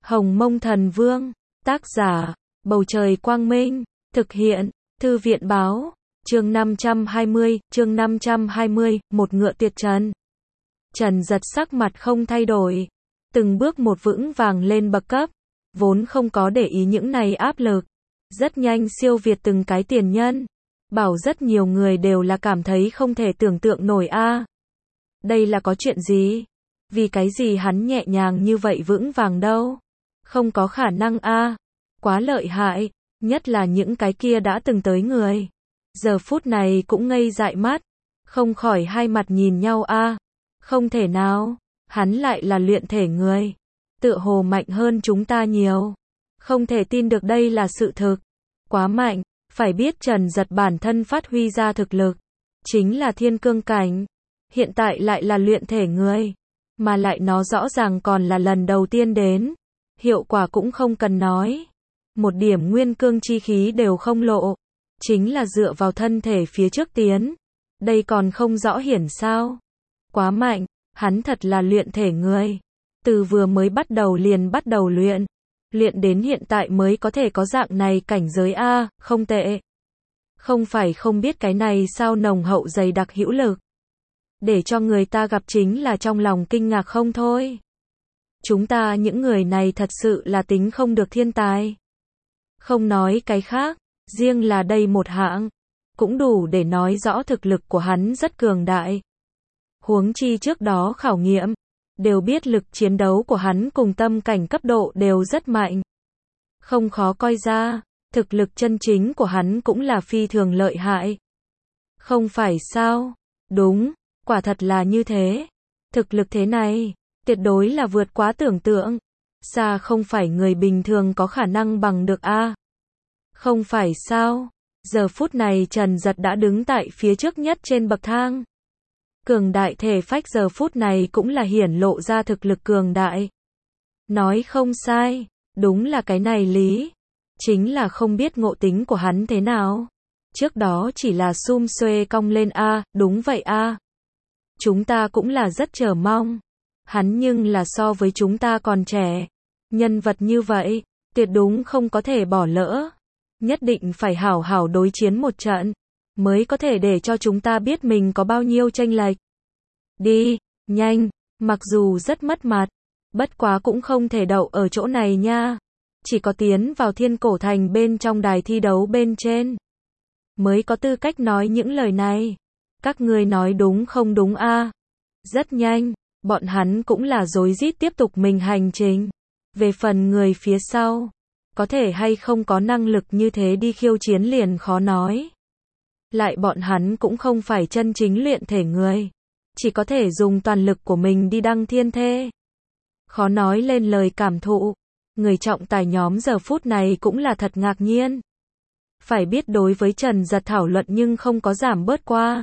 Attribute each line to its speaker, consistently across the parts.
Speaker 1: Hồng Mông Thần Vương, tác giả, Bầu Trời Quang Minh, thực hiện, Thư viện Báo, chương 520, một ngựa tuyệt trần. Trần Giật sắc mặt không thay đổi, từng bước một vững vàng lên bậc cấp, vốn không có để ý những này áp lực, rất nhanh siêu việt từng cái tiền nhân, bảo rất nhiều người đều là cảm thấy không thể tưởng tượng nổi a. Đây là có chuyện gì? Vì cái gì hắn nhẹ nhàng như vậy vững vàng đâu? Không có khả năng a, quá lợi hại, nhất là những cái kia đã từng tới người. Giờ phút này cũng ngây dại mắt, không khỏi hai mặt nhìn nhau a. Không thể nào, hắn lại là luyện thể người, tựa hồ mạnh hơn chúng ta nhiều. Không thể tin được đây là sự thực, quá mạnh, phải biết Trần Giật bản thân phát huy ra thực lực, chính là thiên cương cảnh, hiện tại lại là luyện thể người, mà lại nó rõ ràng còn là lần đầu tiên đến, hiệu quả cũng không cần nói, một điểm nguyên cương chi khí đều không lộ, chính là dựa vào thân thể phía trước tiến, đây còn không rõ hiển sao, quá mạnh, hắn thật là luyện thể người, từ vừa mới bắt đầu liền bắt đầu luyện đến hiện tại mới có thể có dạng này cảnh giới a, không tệ. Không phải không biết cái này sao nồng hậu dày đặc hữu lực, để cho người ta gặp chính là trong lòng kinh ngạc không thôi. Chúng ta những người này thật sự là tính không được thiên tài. Không nói cái khác, riêng là đây một hạng, cũng đủ để nói rõ thực lực của hắn rất cường đại. Huống chi trước đó khảo nghiệm, đều biết lực chiến đấu của hắn cùng tâm cảnh cấp độ đều rất mạnh. Không khó coi ra, thực lực chân chính của hắn cũng là phi thường lợi hại. Không phải sao? Đúng, quả thật là như thế. Thực lực thế này, tuyệt đối là vượt quá tưởng tượng. Xa không phải người bình thường có khả năng bằng được a. Không phải sao? Giờ phút này Trần Giật đã đứng tại phía trước nhất trên bậc thang. Cường đại thể phách giờ phút này cũng là hiển lộ ra thực lực cường đại. Nói không sai, đúng là cái này lý. Chính là không biết ngộ tính của hắn thế nào. Trước đó chỉ là sum xuê cong lên a, đúng vậy a. Chúng ta cũng là rất chờ mong. Hắn nhưng là so với chúng ta còn trẻ. Nhân vật như vậy, tuyệt đúng không có thể bỏ lỡ. Nhất định phải hảo hảo đối chiến một trận, mới có thể để cho chúng ta biết mình có bao nhiêu chênh lệch. Đi, nhanh, mặc dù rất mất mặt, bất quá cũng không thể đậu ở chỗ này nha. Chỉ có tiến vào Thiên Cổ Thành bên trong đài thi đấu bên trên, mới có tư cách nói những lời này. Các ngươi nói đúng không đúng a? Rất nhanh, bọn hắn cũng là rối rít tiếp tục mình hành trình. Về phần người phía sau, có thể hay không có năng lực như thế đi khiêu chiến liền khó nói. Lại bọn hắn cũng không phải chân chính luyện thể người, chỉ có thể dùng toàn lực của mình đi đăng thiên thê. Khó nói lên lời cảm thụ, người trọng tài nhóm giờ phút này cũng là thật ngạc nhiên. Phải biết đối với Trần Giật thảo luận nhưng không có giảm bớt qua.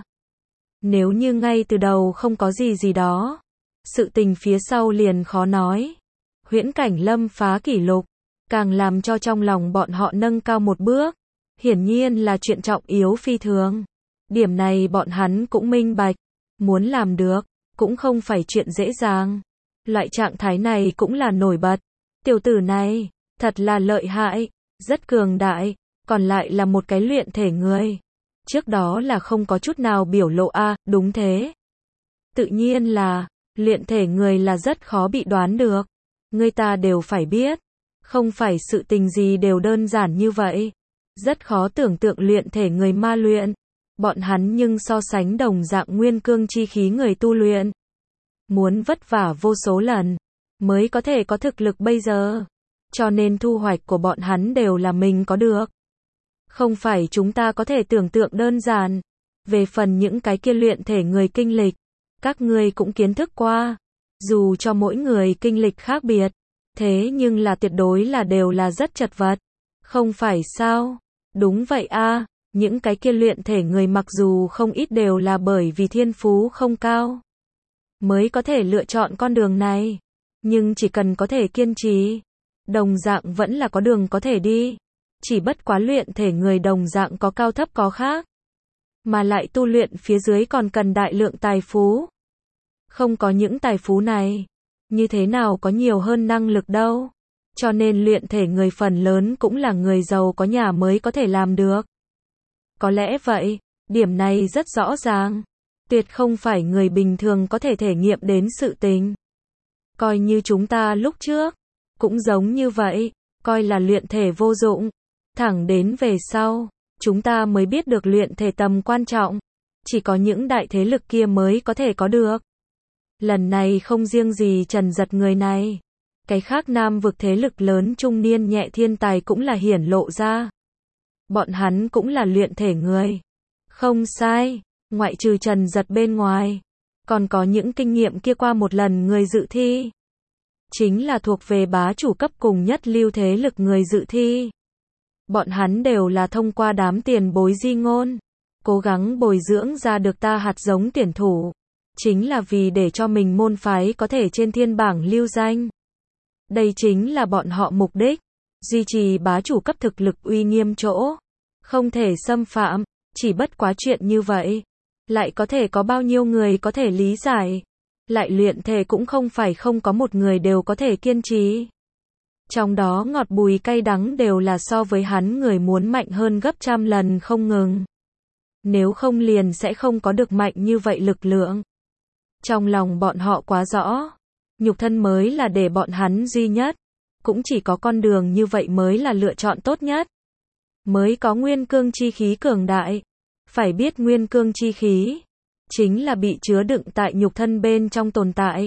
Speaker 1: Nếu như ngay từ đầu không có gì đó, sự tình phía sau liền khó nói. Huyễn Cảnh Lâm phá kỷ lục, càng làm cho trong lòng bọn họ nâng cao một bước. Hiển nhiên là chuyện trọng yếu phi thường. Điểm này bọn hắn cũng minh bạch. Muốn làm được, cũng không phải chuyện dễ dàng. Loại trạng thái này cũng là nổi bật. Tiểu tử này, thật là lợi hại, rất cường đại, còn lại là một cái luyện thể người. Trước đó là không có chút nào biểu lộ a, đúng thế. Tự nhiên là, luyện thể người là rất khó bị đoán được. Người ta đều phải biết. Không phải sự tình gì đều đơn giản như vậy. Rất khó tưởng tượng luyện thể người ma luyện. Bọn hắn nhưng so sánh đồng dạng nguyên cương chi khí người tu luyện. Muốn vất vả vô số lần, mới có thể có thực lực bây giờ. Cho nên thu hoạch của bọn hắn đều là mình có được. Không phải chúng ta có thể tưởng tượng đơn giản. Về phần những cái kia luyện thể người kinh lịch, các ngươi cũng kiến thức qua. Dù cho mỗi người kinh lịch khác biệt, thế nhưng là tuyệt đối là đều là rất chật vật. Không phải sao? Đúng vậy a, những cái kia luyện thể người mặc dù không ít đều là bởi vì thiên phú không cao, mới có thể lựa chọn con đường này. Nhưng chỉ cần có thể kiên trì, đồng dạng vẫn là có đường có thể đi. Chỉ bất quá luyện thể người đồng dạng có cao thấp có khác. Mà lại tu luyện phía dưới còn cần đại lượng tài phú. Không có những tài phú này, như thế nào có nhiều hơn năng lực đâu. Cho nên luyện thể người phần lớn cũng là người giàu có nhà mới có thể làm được. Có lẽ vậy, điểm này rất rõ ràng. Tuyệt không phải người bình thường có thể thể nghiệm đến sự tình. Coi như chúng ta lúc trước, cũng giống như vậy, coi là luyện thể vô dụng. Thẳng đến về sau, chúng ta mới biết được luyện thể tầm quan trọng. Chỉ có những đại thế lực kia mới có thể có được. Lần này không riêng gì Trần Giật người này. Cái khác Nam vực thế lực lớn trung niên nhẹ thiên tài cũng là hiển lộ ra. Bọn hắn cũng là luyện thể người. Không sai, ngoại trừ Trần Giật bên ngoài. Còn có những kinh nghiệm kia qua một lần người dự thi. Chính là thuộc về bá chủ cấp cùng nhất lưu thế lực người dự thi. Bọn hắn đều là thông qua đám tiền bối di ngôn. Cố gắng bồi dưỡng ra được ta hạt giống tuyển thủ. Chính là vì để cho mình môn phái có thể trên thiên bảng lưu danh. Đây chính là bọn họ mục đích. Duy trì bá chủ cấp thực lực uy nghiêm chỗ. Không thể xâm phạm. Chỉ bất quá chuyện như vậy. Lại có thể có bao nhiêu người có thể lý giải. Lại luyện thể cũng không phải không có một người đều có thể kiên trì. Trong đó ngọt bùi cay đắng đều là so với hắn người muốn mạnh hơn gấp trăm lần không ngừng. Nếu không liền sẽ không có được mạnh như vậy lực lượng. Trong lòng bọn họ quá rõ. Nhục thân mới là để bọn hắn duy nhất. Cũng chỉ có con đường như vậy mới là lựa chọn tốt nhất. Mới có nguyên cương chi khí cường đại. Phải biết nguyên cương chi khí chính là bị chứa đựng tại nhục thân bên trong tồn tại.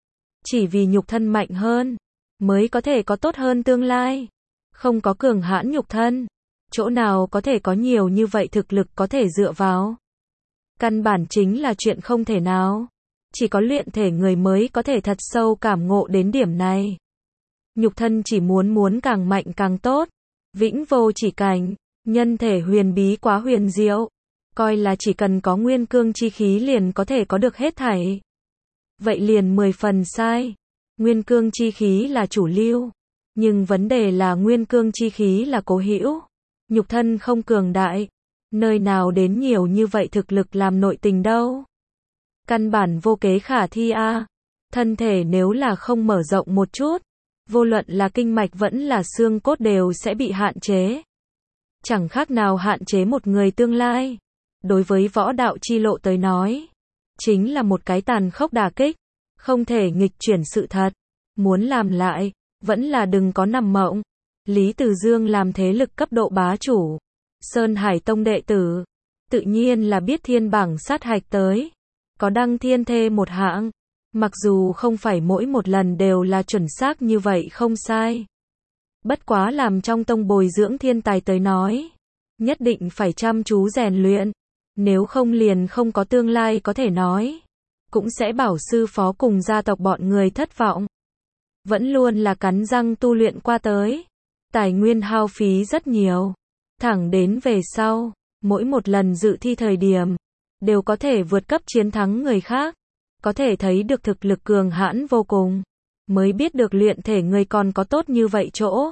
Speaker 1: Chỉ vì nhục thân mạnh hơn, mới có thể có tốt hơn tương lai. Không có cường hãn nhục thân, chỗ nào có thể có nhiều như vậy thực lực có thể dựa vào. Căn bản chính là chuyện không thể nào. Chỉ có luyện thể người mới có thể thật sâu cảm ngộ đến điểm này. Nhục thân chỉ muốn càng mạnh càng tốt. Vĩnh vô chỉ cảnh, nhân thể huyền bí quá huyền diệu. Coi là chỉ cần có nguyên cương chi khí liền có thể có được hết thảy. Vậy liền 10 phần sai. Nguyên cương chi khí là chủ lưu. Nhưng vấn đề là nguyên cương chi khí là cố hữu. Nhục thân không cường đại. Nơi nào đến nhiều như vậy thực lực làm nội tình đâu. Căn bản vô kế khả thi a. Thân thể nếu là không mở rộng một chút. Vô luận là kinh mạch vẫn là xương cốt đều sẽ bị hạn chế. Chẳng khác nào hạn chế một người tương lai. Đối với võ đạo chi lộ tới nói, chính là một cái tàn khốc đả kích, không thể nghịch chuyển sự thật. Muốn làm lại, vẫn là đừng có nằm mộng. Lý Từ Dương làm thế lực cấp độ bá chủ, Sơn Hải Tông đệ tử, tự nhiên là biết thiên bảng sát hạch tới, có đăng thiên thê một hạng, mặc dù không phải mỗi một lần đều là chuẩn xác như vậy không sai. Bất quá làm trong tông bồi dưỡng thiên tài tới nói, nhất định phải chăm chú rèn luyện. Nếu không liền không có tương lai có thể nói. Cũng sẽ bảo sư phó cùng gia tộc bọn người thất vọng. Vẫn luôn là cắn răng tu luyện qua tới. Tài nguyên hao phí rất nhiều. Thẳng đến về sau, mỗi một lần dự thi thời điểm, đều có thể vượt cấp chiến thắng người khác. Có thể thấy được thực lực cường hãn vô cùng. Mới biết được luyện thể người còn có tốt như vậy chỗ.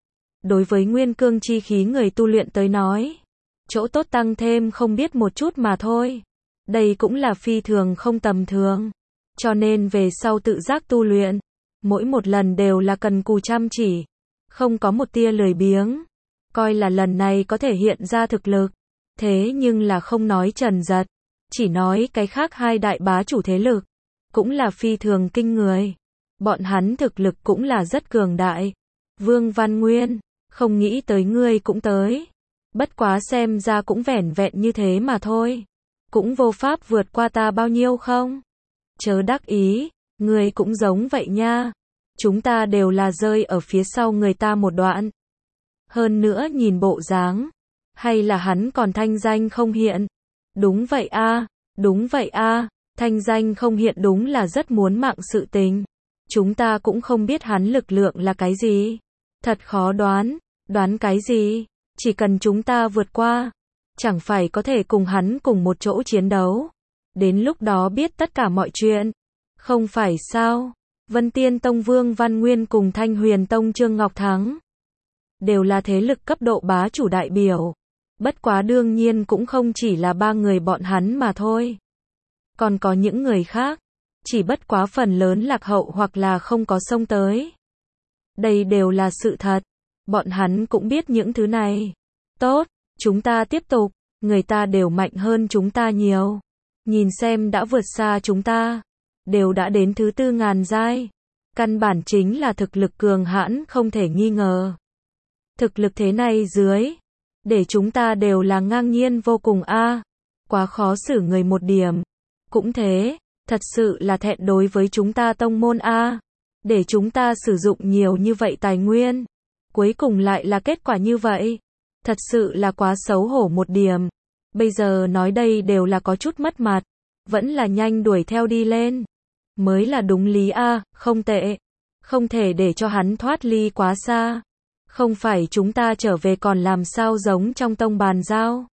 Speaker 1: Đối với nguyên cương chi khí người tu luyện tới nói. Chỗ tốt tăng thêm không biết một chút mà thôi. Đây cũng là phi thường không tầm thường. Cho nên về sau tự giác tu luyện. Mỗi một lần đều là cần cù chăm chỉ. Không có một tia lười biếng. Coi là lần này có thể hiện ra thực lực. Thế nhưng là không nói Trần Giật. Chỉ nói cái khác hai đại bá chủ thế lực. Cũng là phi thường kinh người. Bọn hắn thực lực cũng là rất cường đại. Vương Văn Nguyên, không nghĩ tới ngươi cũng tới. Bất quá xem ra cũng vẻn vẹn như thế mà thôi. Cũng vô pháp vượt qua ta bao nhiêu không? Chớ đắc ý, ngươi cũng giống vậy nha. Chúng ta đều là rơi ở phía sau người ta một đoạn. Hơn nữa nhìn bộ dáng. Hay là hắn còn thanh danh không hiện? Đúng vậy a, đúng vậy a, thanh danh không hiện đúng là rất muốn mạng sự tình. Chúng ta cũng không biết hắn lực lượng là cái gì. Thật khó đoán, đoán cái gì? Chỉ cần chúng ta vượt qua, chẳng phải có thể cùng hắn cùng một chỗ chiến đấu. Đến lúc đó biết tất cả mọi chuyện. Không phải sao? Vân Tiên Tông Vương Văn Nguyên cùng Thanh Huyền Tông Trương Ngọc Thắng. Đều là thế lực cấp độ bá chủ đại biểu. Bất quá đương nhiên cũng không chỉ là ba người bọn hắn mà thôi. Còn có những người khác. Chỉ bất quá phần lớn lạc hậu hoặc là không có xông tới. Đây đều là sự thật. Bọn hắn cũng biết những thứ này. Tốt, chúng ta tiếp tục. Người ta đều mạnh hơn chúng ta nhiều. Nhìn xem đã vượt xa chúng ta. Đều đã đến thứ 4000 giai. Căn bản chính là thực lực cường hãn không thể nghi ngờ. Thực lực thế này dưới. Để chúng ta đều là ngang nhiên vô cùng a. Quá khó xử người một điểm. Cũng thế, thật sự là thẹn đối với chúng ta tông môn a. Để chúng ta sử dụng nhiều như vậy tài nguyên. Cuối cùng lại là kết quả như vậy. Thật sự là quá xấu hổ một điểm. Bây giờ nói đây đều là có chút mất mặt. Vẫn là nhanh đuổi theo đi lên. Mới là đúng lý a, không tệ. Không thể để cho hắn thoát ly quá xa. Không phải chúng ta trở về còn làm sao giống trong tông bàn giao.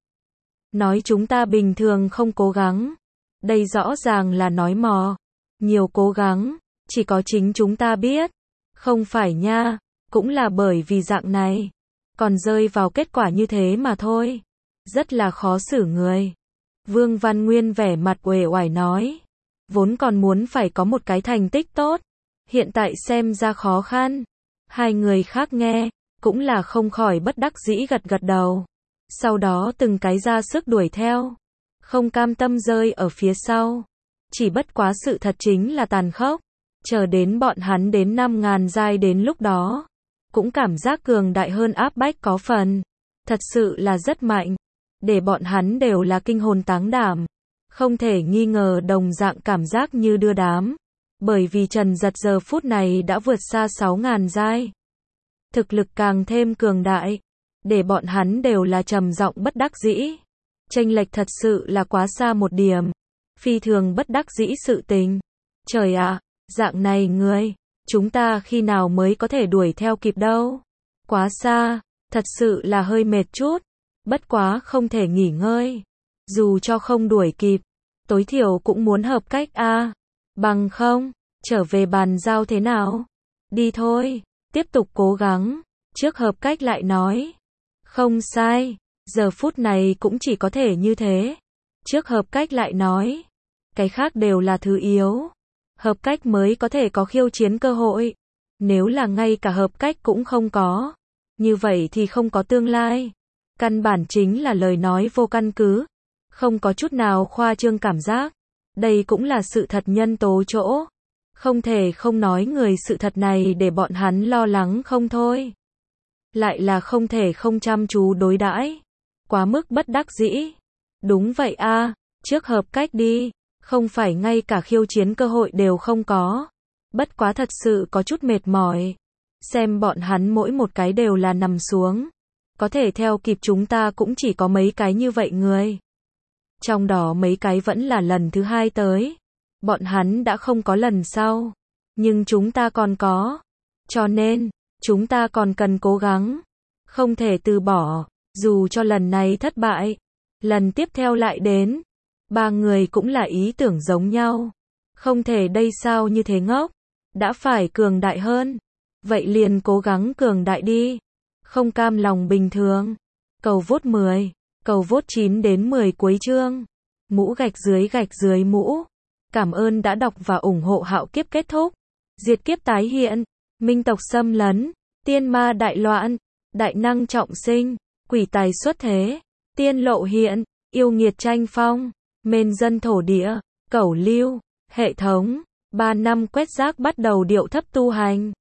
Speaker 1: Nói chúng ta bình thường không cố gắng. Đây rõ ràng là nói mò. Nhiều cố gắng, chỉ có chính chúng ta biết. Không phải nha, cũng là bởi vì dạng này. Còn rơi vào kết quả như thế mà thôi. Rất là khó xử người. Vương Văn Nguyên vẻ mặt uể oải nói. Vốn còn muốn phải có một cái thành tích tốt. Hiện tại xem ra khó khăn. Hai người khác nghe, cũng là không khỏi bất đắc dĩ gật gật đầu. Sau đó từng cái ra sức đuổi theo. Không cam tâm rơi ở phía sau. Chỉ bất quá sự thật chính là tàn khốc. Chờ đến bọn hắn đến 5000 giai đến lúc đó. Cũng cảm giác cường đại hơn áp bách có phần. Thật sự là rất mạnh. Để bọn hắn đều là kinh hồn táng đảm. Không thể nghi ngờ đồng dạng cảm giác như đưa đám. Bởi vì Trần Giật giờ phút này đã vượt xa 6000 giai. Thực lực càng thêm cường đại. Để bọn hắn đều là trầm giọng bất đắc dĩ. Chênh lệch thật sự là quá xa một điểm. Phi thường bất đắc dĩ sự tình. Trời ạ, dạng này người, chúng ta khi nào mới có thể đuổi theo kịp đâu. Quá xa, thật sự là hơi mệt chút. Bất quá không thể nghỉ ngơi. Dù cho không đuổi kịp, tối thiểu cũng muốn hợp cách a. Bằng không, trở về bàn giao thế nào? Đi thôi, tiếp tục cố gắng. Trước hợp cách lại nói. Không sai, giờ phút này cũng chỉ có thể như thế. Trước hợp cách lại nói. Cái khác đều là thứ yếu. Hợp cách mới có thể có khiêu chiến cơ hội. Nếu là ngay cả hợp cách cũng không có. Như vậy thì không có tương lai. Căn bản chính là lời nói vô căn cứ. Không có chút nào khoa trương cảm giác. Đây cũng là sự thật nhân tố chỗ. Không thể không nói người sự thật này để bọn hắn lo lắng không thôi. Lại là không thể không chăm chú đối đãi. Quá mức bất đắc dĩ. Đúng vậy a, trước hợp cách đi. Không phải ngay cả khiêu chiến cơ hội đều không có. Bất quá thật sự có chút mệt mỏi. Xem bọn hắn mỗi một cái đều là nằm xuống. Có thể theo kịp chúng ta cũng chỉ có mấy cái như vậy người. Trong đó mấy cái vẫn là lần thứ 2 tới. Bọn hắn đã không có lần sau. Nhưng chúng ta còn có. Cho nên, chúng ta còn cần cố gắng. Không thể từ bỏ. Dù cho lần này thất bại. Lần tiếp theo lại đến. Ba người cũng là ý tưởng giống nhau. Không thể đây sao như thế ngốc. Đã phải cường đại hơn. Vậy liền cố gắng cường đại đi. Không cam lòng bình thường. Cầu vote 10. Cầu vote 9 đến 10 cuối chương. Mũ gạch dưới mũ. Cảm ơn đã đọc và ủng hộ Hạo Kiếp kết thúc. Diệt kiếp tái hiện. Minh tộc xâm lấn. Tiên ma đại loạn. Đại năng trọng sinh. Quỷ tài xuất thế. Tiên lộ hiện. Yêu nghiệt tranh phong. Mên dân thổ địa. Cẩu lưu. Hệ thống. 3 năm quét rác bắt đầu điệu thấp tu hành.